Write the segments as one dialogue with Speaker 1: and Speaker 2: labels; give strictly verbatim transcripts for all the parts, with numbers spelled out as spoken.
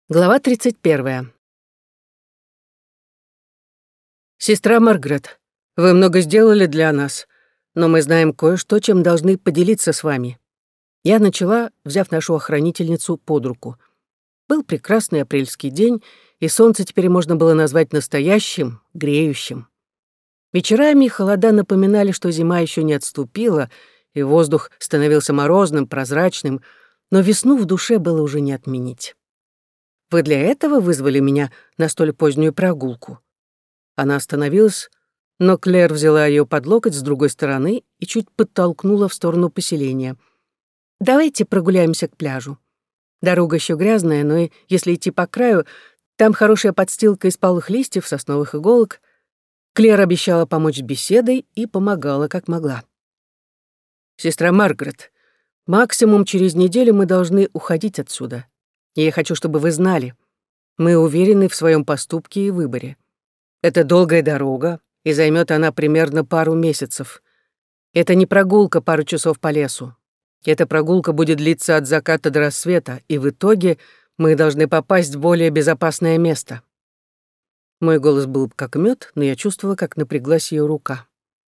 Speaker 1: Глава тридцать первая. «Сестра Маргарет, вы много сделали для нас, но мы знаем кое-что, чем должны поделиться с вами». Я начала, взяв нашу охранительницу под руку. Был прекрасный апрельский день, и солнце теперь можно было назвать настоящим, греющим. Вечерами холода напоминали, что зима еще не отступила, и воздух становился морозным, прозрачным, но весну в душе было уже не отменить. «Вы для этого вызвали меня на столь позднюю прогулку?» Она остановилась, но Клэр взяла ее под локоть с другой стороны и чуть подтолкнула в сторону поселения. «Давайте прогуляемся к пляжу. Дорога еще грязная, но и если идти по краю, там хорошая подстилка из палых листьев, сосновых иголок». Клэр обещала помочь с беседой и помогала, как могла. «Сестра Маргарет, максимум через неделю мы должны уходить отсюда. И я хочу, чтобы вы знали, мы уверены в своем поступке и выборе. Это долгая дорога, и займет она примерно пару месяцев. Это не прогулка пару часов по лесу. Эта прогулка будет длиться от заката до рассвета, и в итоге мы должны попасть в более безопасное место». Мой голос был как мед, но я чувствовала, как напряглась ее рука.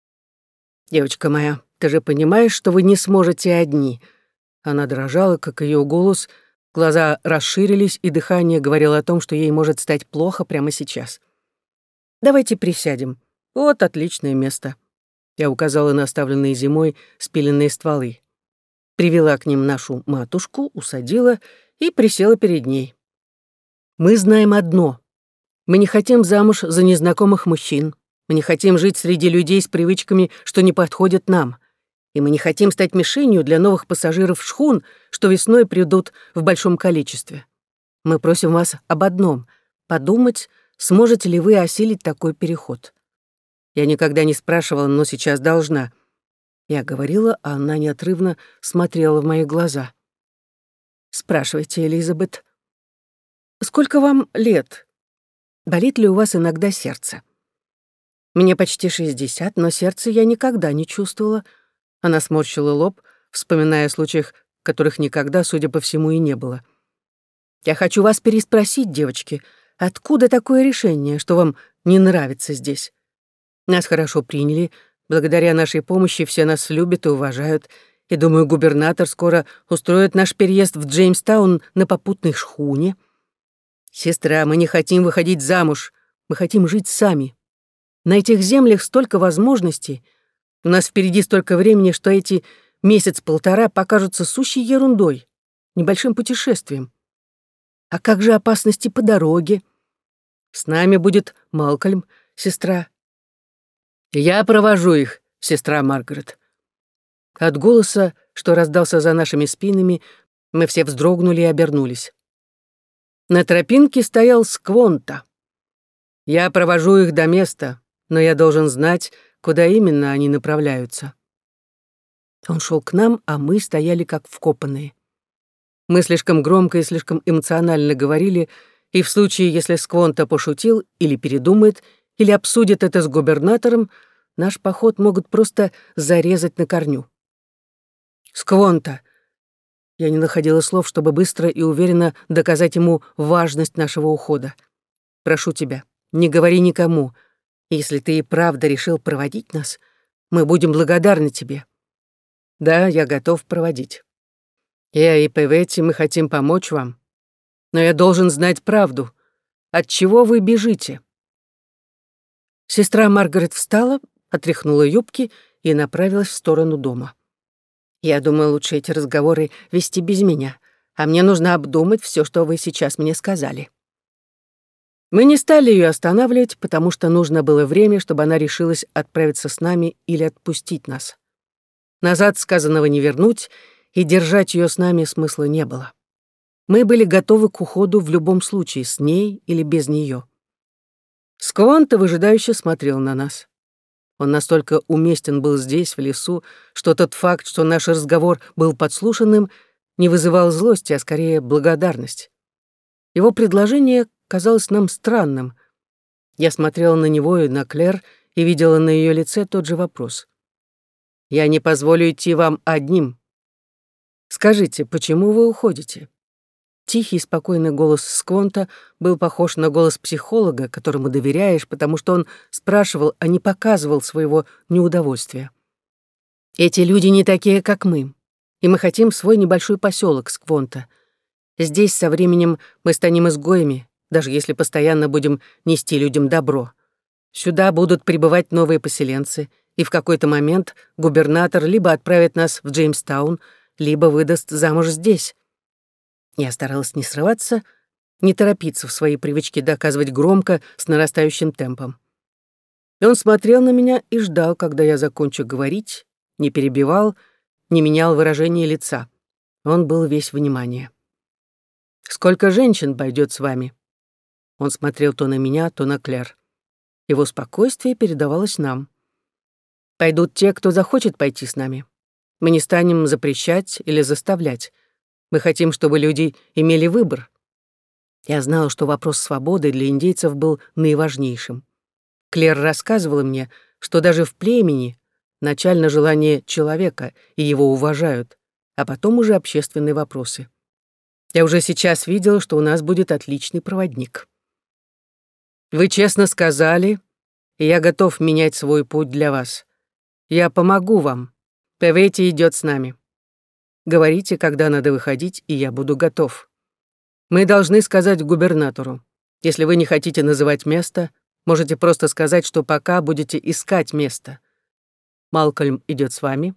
Speaker 1: «Девочка моя, ты же понимаешь, что вы не сможете одни». Она дрожала, как ее голос. Глаза расширились, и дыхание говорило о том, что ей может стать плохо прямо сейчас. «Давайте присядем. Вот отличное место». Я указала на оставленные зимой спиленные стволы. Привела к ним нашу матушку, усадила и присела перед ней. «Мы знаем одно. Мы не хотим замуж за незнакомых мужчин. Мы не хотим жить среди людей с привычками, что не подходят нам. И мы не хотим стать мишенью для новых пассажиров шхун, что весной придут в большом количестве. Мы просим вас об одном — подумать, сможете ли вы осилить такой переход. Я никогда не спрашивала, но сейчас должна». Я говорила, а она неотрывно смотрела в мои глаза. «Спрашивайте, Элизабет. Сколько вам лет? Болит ли у вас иногда сердце?» «Мне почти шестьдесят, но сердце я никогда не чувствовала». Она сморщила лоб, вспоминая о случаях, которых никогда, судя по всему, и не было. «Я хочу вас переспросить, девочки, откуда такое решение, что вам не нравится здесь? Нас хорошо приняли, благодаря нашей помощи все нас любят и уважают, и, думаю, губернатор скоро устроит наш переезд в Джеймстаун на попутной шхуне. Сестра, мы не хотим выходить замуж, мы хотим жить сами. На этих землях столько возможностей. У нас впереди столько времени, что эти месяц-полтора покажутся сущей ерундой, небольшим путешествием. А как же опасности по дороге? С нами будет Малкольм, сестра». «Я провожу их, сестра Маргарет». От голоса, что раздался за нашими спинами, мы все вздрогнули и обернулись. На тропинке стоял Сквонта. «Я провожу их до места, но я должен знать, куда именно они направляются». Он шел к нам, а мы стояли как вкопанные. Мы слишком громко и слишком эмоционально говорили, и в случае, если Сквонта пошутил или передумает, или обсудит это с губернатором, наш поход могут просто зарезать на корню. «Сквонта!» Я не находила слов, чтобы быстро и уверенно доказать ему важность нашего ухода. «Прошу тебя, не говори никому. Если ты и правда решил проводить нас, мы будем благодарны тебе». «Да, я готов проводить. Я и Певетти, мы хотим помочь вам. Но я должен знать правду. От чего вы бежите?» Сестра Маргарет встала, отряхнула юбки и направилась в сторону дома. «Я думаю, лучше эти разговоры вести без меня, а мне нужно обдумать все, что вы сейчас мне сказали». Мы не стали ее останавливать, потому что нужно было время, чтобы она решилась отправиться с нами или отпустить нас. Назад сказанного не вернуть, и держать ее с нами смысла не было. Мы были готовы к уходу в любом случае, с ней или без нее. Сквонта выжидающе смотрел на нас. Он настолько уместен был здесь, в лесу, что тот факт, что наш разговор был подслушанным, не вызывал злости, а скорее благодарность. Его предложение казалось нам странным. Я смотрела на него и на Клэр и видела на ее лице тот же вопрос. «Я не позволю идти вам одним. Скажите, почему вы уходите? Тихий, спокойный голос Сквонта был похож на голос психолога, которому доверяешь, потому что он спрашивал, а не показывал своего неудовольствия. «Эти люди не такие, как мы, и мы хотим свой небольшой поселок Сквонта. Здесь со временем мы станем изгоями, даже если постоянно будем нести людям добро. Сюда будут прибывать новые поселенцы, и в какой-то момент губернатор либо отправит нас в Джеймстаун, либо выдаст замуж здесь». Я старалась не срываться, не торопиться в своей привычке доказывать громко с нарастающим темпом. И он смотрел на меня и ждал, когда я закончу говорить, не перебивал, не менял выражение лица. Он был весь внимание. «Сколько женщин пойдет с вами?» Он смотрел то на меня, то на Клэр. Его спокойствие передавалось нам. «Пойдут те, кто захочет пойти с нами. Мы не станем запрещать или заставлять. Мы хотим, чтобы люди имели выбор». Я знала, что вопрос свободы для индейцев был наиважнейшим. Клэр рассказывала мне, что даже в племени начально желание человека, и его уважают, а потом уже общественные вопросы. Я уже сейчас видела, что у нас будет отличный проводник. «Вы честно сказали, и я готов менять свой путь для вас. Я помогу вам. Певети идет с нами. Говорите, когда надо выходить, и я буду готов. Мы должны сказать губернатору. Если вы не хотите называть место, можете просто сказать, что пока будете искать место. Малкольм идет с вами?»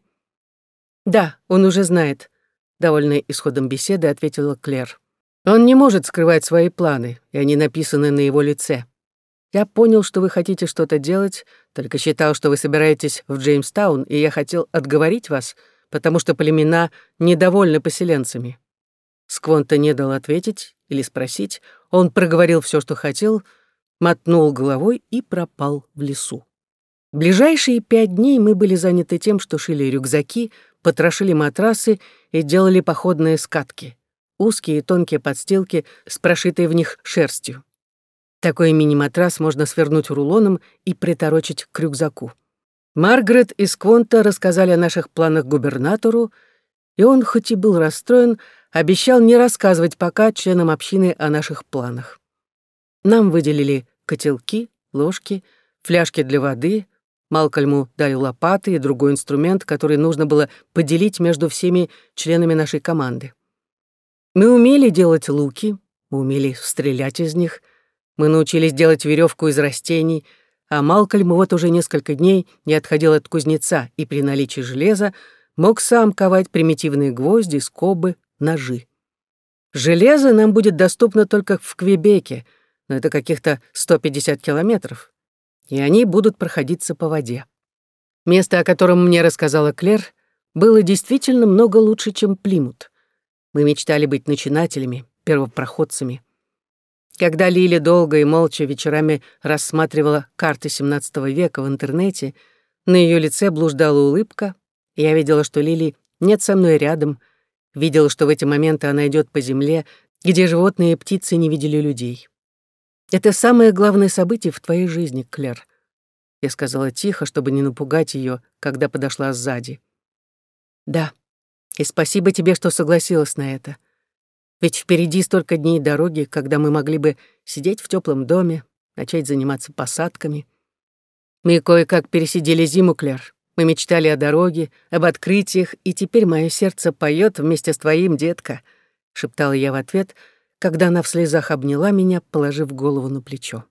Speaker 1: «Да, он уже знает», — довольная исходом беседы ответила Клэр. «Он не может скрывать свои планы, и они написаны на его лице. Я понял, что вы хотите что-то делать, только считал, что вы собираетесь в Джеймстаун, и я хотел отговорить вас, потому что племена недовольны поселенцами». Сквонта не дал ответить или спросить, он проговорил все, что хотел, мотнул головой и пропал в лесу. Ближайшие пять дней мы были заняты тем, что шили рюкзаки, потрошили матрасы и делали походные скатки, узкие и тонкие подстилки с прошитой в них шерстью. Такой мини-матрас можно свернуть рулоном и приторочить к рюкзаку. Маргарет и Сквонта рассказали о наших планах губернатору, и он, хоть и был расстроен, обещал не рассказывать пока членам общины о наших планах. Нам выделили котелки, ложки, фляжки для воды, Малкольму дали лопаты и другой инструмент, который нужно было поделить между всеми членами нашей команды. Мы умели делать луки, мы умели стрелять из них, мы научились делать веревку из растений, а Малкольм вот уже несколько дней не отходил от кузнеца и при наличии железа мог сам ковать примитивные гвозди, скобы, ножи. Железо нам будет доступно только в Квебеке, но это каких-то сто пятьдесят километров, и они будут проходиться по воде. Место, о котором мне рассказала Клэр, было действительно много лучше, чем Плимут. Мы мечтали быть начинателями, первопроходцами. Когда Лили долго и молча вечерами рассматривала карты семнадцатого века в интернете, на ее лице блуждала улыбка, и я видела, что Лили нет со мной рядом, видела, что в эти моменты она идет по земле, где животные и птицы не видели людей. «Это самое главное событие в твоей жизни, Клэр», — я сказала тихо, чтобы не напугать ее, когда подошла сзади. «Да, и спасибо тебе, что согласилась на это. Ведь впереди столько дней дороги, когда мы могли бы сидеть в теплом доме, начать заниматься посадками. Мы кое-как пересидели зиму, Клэр. Мы мечтали о дороге, об открытиях, и теперь мое сердце поет вместе с твоим, детка», — шептала я в ответ, когда она в слезах обняла меня, положив голову на плечо.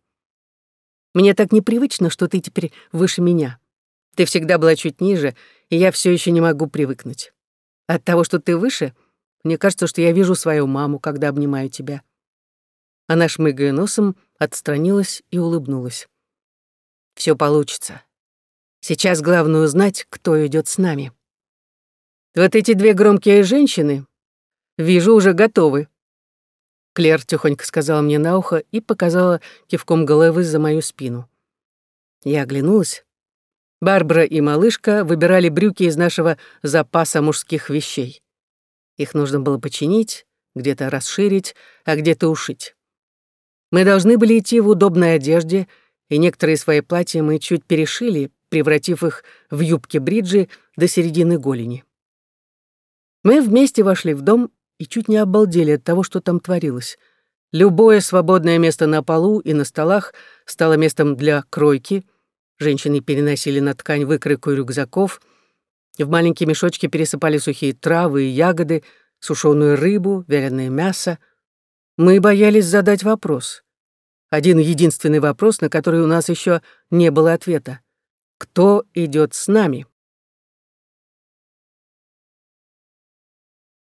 Speaker 1: «Мне так непривычно, что ты теперь выше меня. Ты всегда была чуть ниже, и я все еще не могу привыкнуть. От того, что ты выше, мне кажется, что я вижу свою маму, когда обнимаю тебя». Она, шмыгая носом, отстранилась и улыбнулась. «Все получится. Сейчас главное узнать, кто идет с нами. Вот эти две громкие женщины, вижу, уже готовы». Клэр тихонько сказала мне на ухо и показала кивком головы за мою спину. Я оглянулась. Барбара и малышка выбирали брюки из нашего запаса мужских вещей. Их нужно было починить, где-то расширить, а где-то ушить. Мы должны были идти в удобной одежде, и некоторые свои платья мы чуть перешили, превратив их в юбки-бриджи до середины голени. Мы вместе вошли в дом, и чуть не обалдели от того, что там творилось. Любое свободное место на полу и на столах стало местом для кройки. Женщины переносили на ткань выкройку рюкзаков. В маленькие мешочки пересыпали сухие травы и ягоды, сушеную рыбу, вяленое мясо. Мы боялись задать вопрос. Один единственный вопрос, на который у нас еще не было ответа. Кто идет с нами?